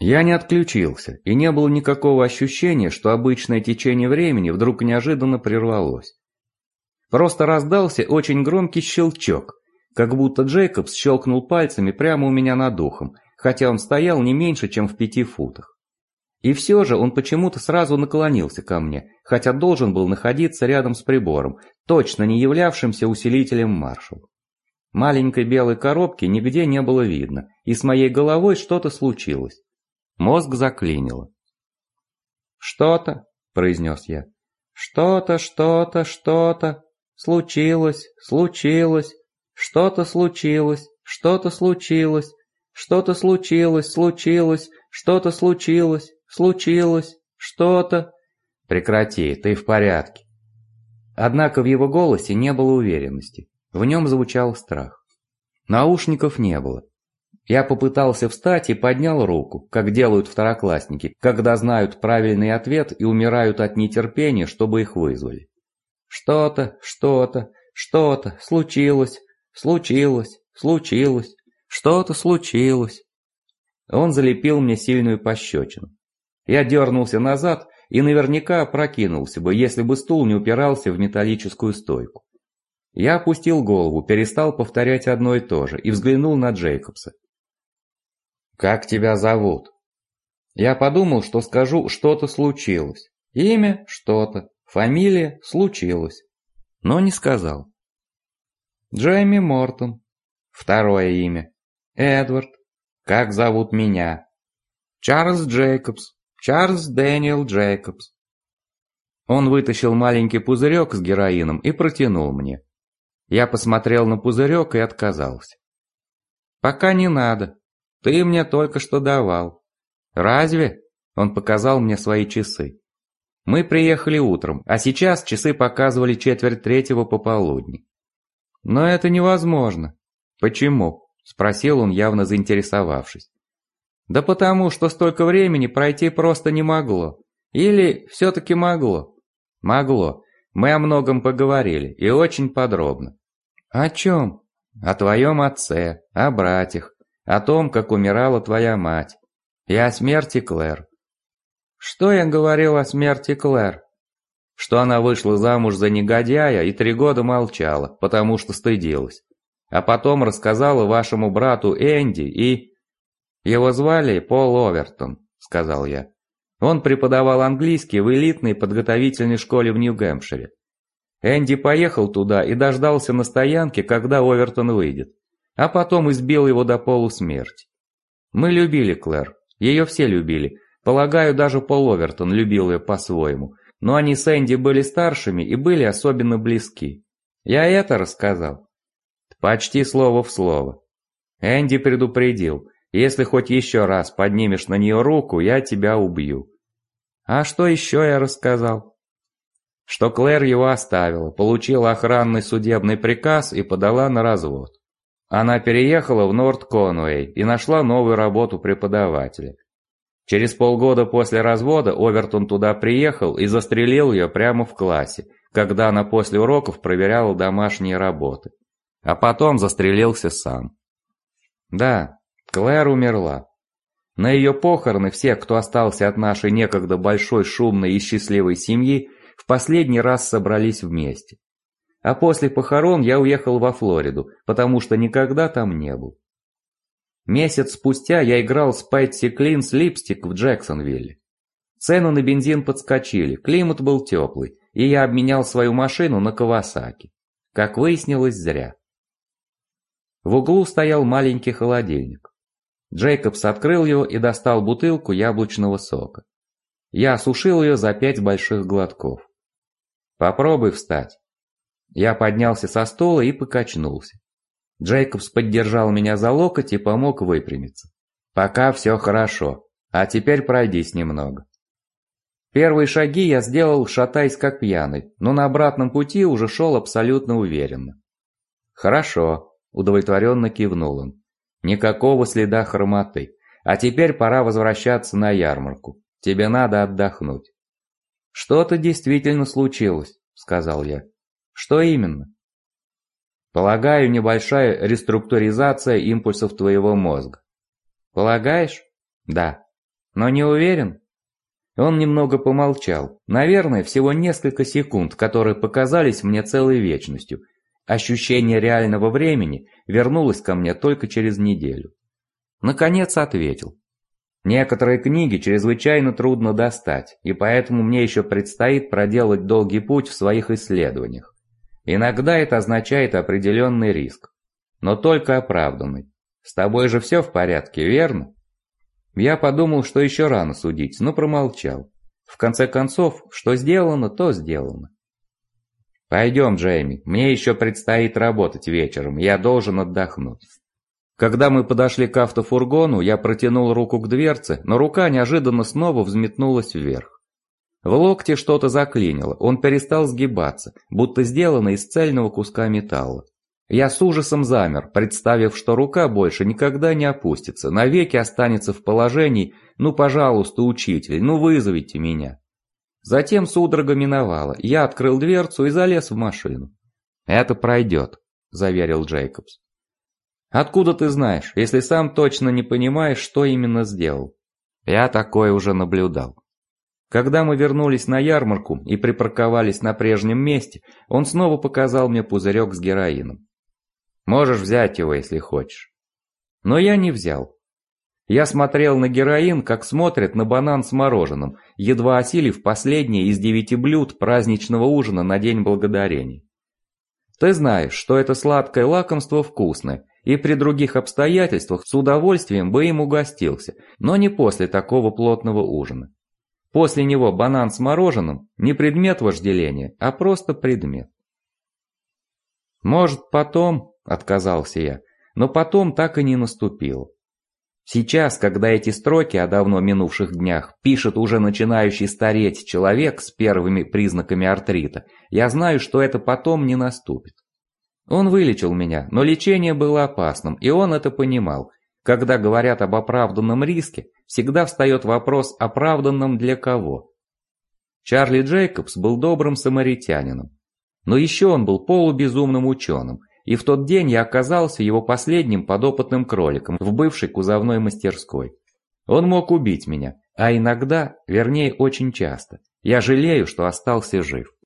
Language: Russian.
Я не отключился, и не было никакого ощущения, что обычное течение времени вдруг неожиданно прервалось. Просто раздался очень громкий щелчок, как будто Джейкобс щелкнул пальцами прямо у меня над ухом, хотя он стоял не меньше, чем в 5 футах. И все же он почему-то сразу наклонился ко мне, хотя должен был находиться рядом с прибором, точно не являвшимся усилителем Маршалл. Маленькой белой коробки нигде не было видно, и с моей головой что-то случилось. Мозг заклинило. «Что-то», — произнес я, — «что-то, что-то, что-то, случилось, случилось, что-то случилось, что-то случилось, что-то случилось, случилось, что-то случилось, случилось, что-то...» «Прекрати, ты в порядке». Однако в его голосе не было уверенности, в нем звучал страх. Наушников не было. Я попытался встать и поднял руку, как делают второклассники, когда знают правильный ответ и умирают от нетерпения, чтобы их вызвали. Что-то, что-то, что-то случилось, случилось, случилось, что-то случилось. Он залепил мне сильную пощечину. Я дернулся назад и наверняка опрокинулся бы, если бы стул не упирался в металлическую стойку. Я опустил голову, перестал повторять одно и то же и взглянул на Джейкобса. «Как тебя зовут?» Я подумал, что скажу «что-то случилось». Имя – что-то, фамилия – случилось. Но не сказал. «Джейми Мортон». Второе имя. «Эдвард». «Как зовут меня?» «Чарльз Джейкобс. Чарльз Дэниел Джейкобс». Он вытащил маленький пузырек с героином и протянул мне. Я посмотрел на пузырек и отказался. «Пока не надо. Ты мне только что давал». «Разве?» Он показал мне свои часы. Мы приехали утром, а сейчас часы показывали 2:45 пополудни. «Но это невозможно». «Почему?» – спросил он, явно заинтересовавшись. «Да потому, что столько времени пройти просто не могло. Или все-таки могло?» «Могло. Мы о многом поговорили, и очень подробно». «О чем?» «О твоем отце, о братьях, о том, как умирала твоя мать, и о смерти Клэр». «Что я говорил о смерти Клэр?» «Что она вышла замуж за негодяя и 3 года молчала, потому что стыдилась. А потом рассказала вашему брату Энди и...» «Его звали Пол Овертон», — сказал я. «Он преподавал английский в элитной подготовительной школе в Нью-Гэмпшире. Энди поехал туда и дождался на стоянке, когда Овертон выйдет, а потом избил его до полусмерти. Мы любили Клэр, ее все любили, полагаю, даже Пол Овертон любил ее по-своему, но они с Энди были старшими и были особенно близки. Я это рассказал?» «Почти слово в слово. Энди предупредил, если хоть еще раз поднимешь на нее руку, я тебя убью». «А что еще я рассказал?» «Что Клэр его оставила, получила охранный судебный приказ и подала на развод. Она переехала в Норт-Конуэй и нашла новую работу преподавателя. Через полгода после развода Овертон туда приехал и застрелил ее прямо в классе, когда она после уроков проверяла домашние работы. А потом застрелился сам. Да, Клэр умерла. На ее похороны все, кто остался от нашей некогда большой, шумной и счастливой семьи, в последний раз собрались вместе. А после похорон я уехал во Флориду, потому что никогда там не был. Месяц спустя я играл с Пэтси Клинс липстик в Джексонвилле. Цены на бензин подскочили, климат был теплый, и я обменял свою машину на Кавасаки. Как выяснилось, зря. В углу стоял маленький холодильник. Джейкобс открыл его и достал бутылку яблочного сока. Я осушил ее за 5 больших глотков. «Попробуй встать». Я поднялся со стула и покачнулся. Джейкобс поддержал меня за локоть и помог выпрямиться. «Пока все хорошо, а теперь пройдись немного». Первые шаги я сделал, шатаясь как пьяный, но на обратном пути уже шел абсолютно уверенно. «Хорошо», – удовлетворенно кивнул он. «Никакого следа хромоты. А теперь пора возвращаться на ярмарку. Тебе надо отдохнуть». «Что-то действительно случилось», – сказал я. «Что именно?» «Полагаю, небольшая реструктуризация импульсов твоего мозга». «Полагаешь?» «Да». Но не уверен?» Он немного помолчал, наверное, всего несколько секунд, которые показались мне целой вечностью. Ощущение реального времени вернулось ко мне только через неделю. Наконец ответил. «Некоторые книги чрезвычайно трудно достать, и поэтому мне еще предстоит проделать долгий путь в своих исследованиях. Иногда это означает определенный риск, но только оправданный. С тобой же все в порядке, верно?» Я подумал, что еще рано судить, но промолчал. В конце концов, что сделано, то сделано. «Пойдем, Джейми, мне еще предстоит работать вечером, я должен отдохнуть». Когда мы подошли к автофургону, я протянул руку к дверце, но рука неожиданно снова взметнулась вверх. В локте что-то заклинило, он перестал сгибаться, будто сделано из цельного куска металла. Я с ужасом замер, представив, что рука больше никогда не опустится, навеки останется в положении «ну, пожалуйста, учитель, ну вызовите меня». Затем судорога миновала, я открыл дверцу и залез в машину. «Это пройдет», — заверил Джейкобс. «Откуда ты знаешь, если сам точно не понимаешь, что именно сделал?» Я такое уже наблюдал. Когда мы вернулись на ярмарку и припарковались на прежнем месте, он снова показал мне пузырек с героином. «Можешь взять его, если хочешь». Но я не взял. Я смотрел на героин, как смотрят на банан с мороженым, едва осилив последнее из 9 блюд праздничного ужина на День Благодарения. Ты знаешь, что это сладкое лакомство вкусное, и при других обстоятельствах с удовольствием бы им угостился, но не после такого плотного ужина. После него банан с мороженым не предмет вожделения, а просто предмет. «Может, потом», — отказался я, но потом так и не наступило. Сейчас, когда эти строки о давно минувших днях пишет уже начинающий стареть человек с первыми признаками артрита, я знаю, что это потом не наступит. Он вылечил меня, но лечение было опасным, и он это понимал. Когда говорят об оправданном риске, всегда встает вопрос, оправданном для кого. Чарли Джейкобс был добрым самаритянином. Но еще он был полубезумным ученым, и в тот день я оказался его последним подопытным кроликом в бывшей кузовной мастерской. Он мог убить меня, а иногда, вернее очень часто, я жалею, что остался жив.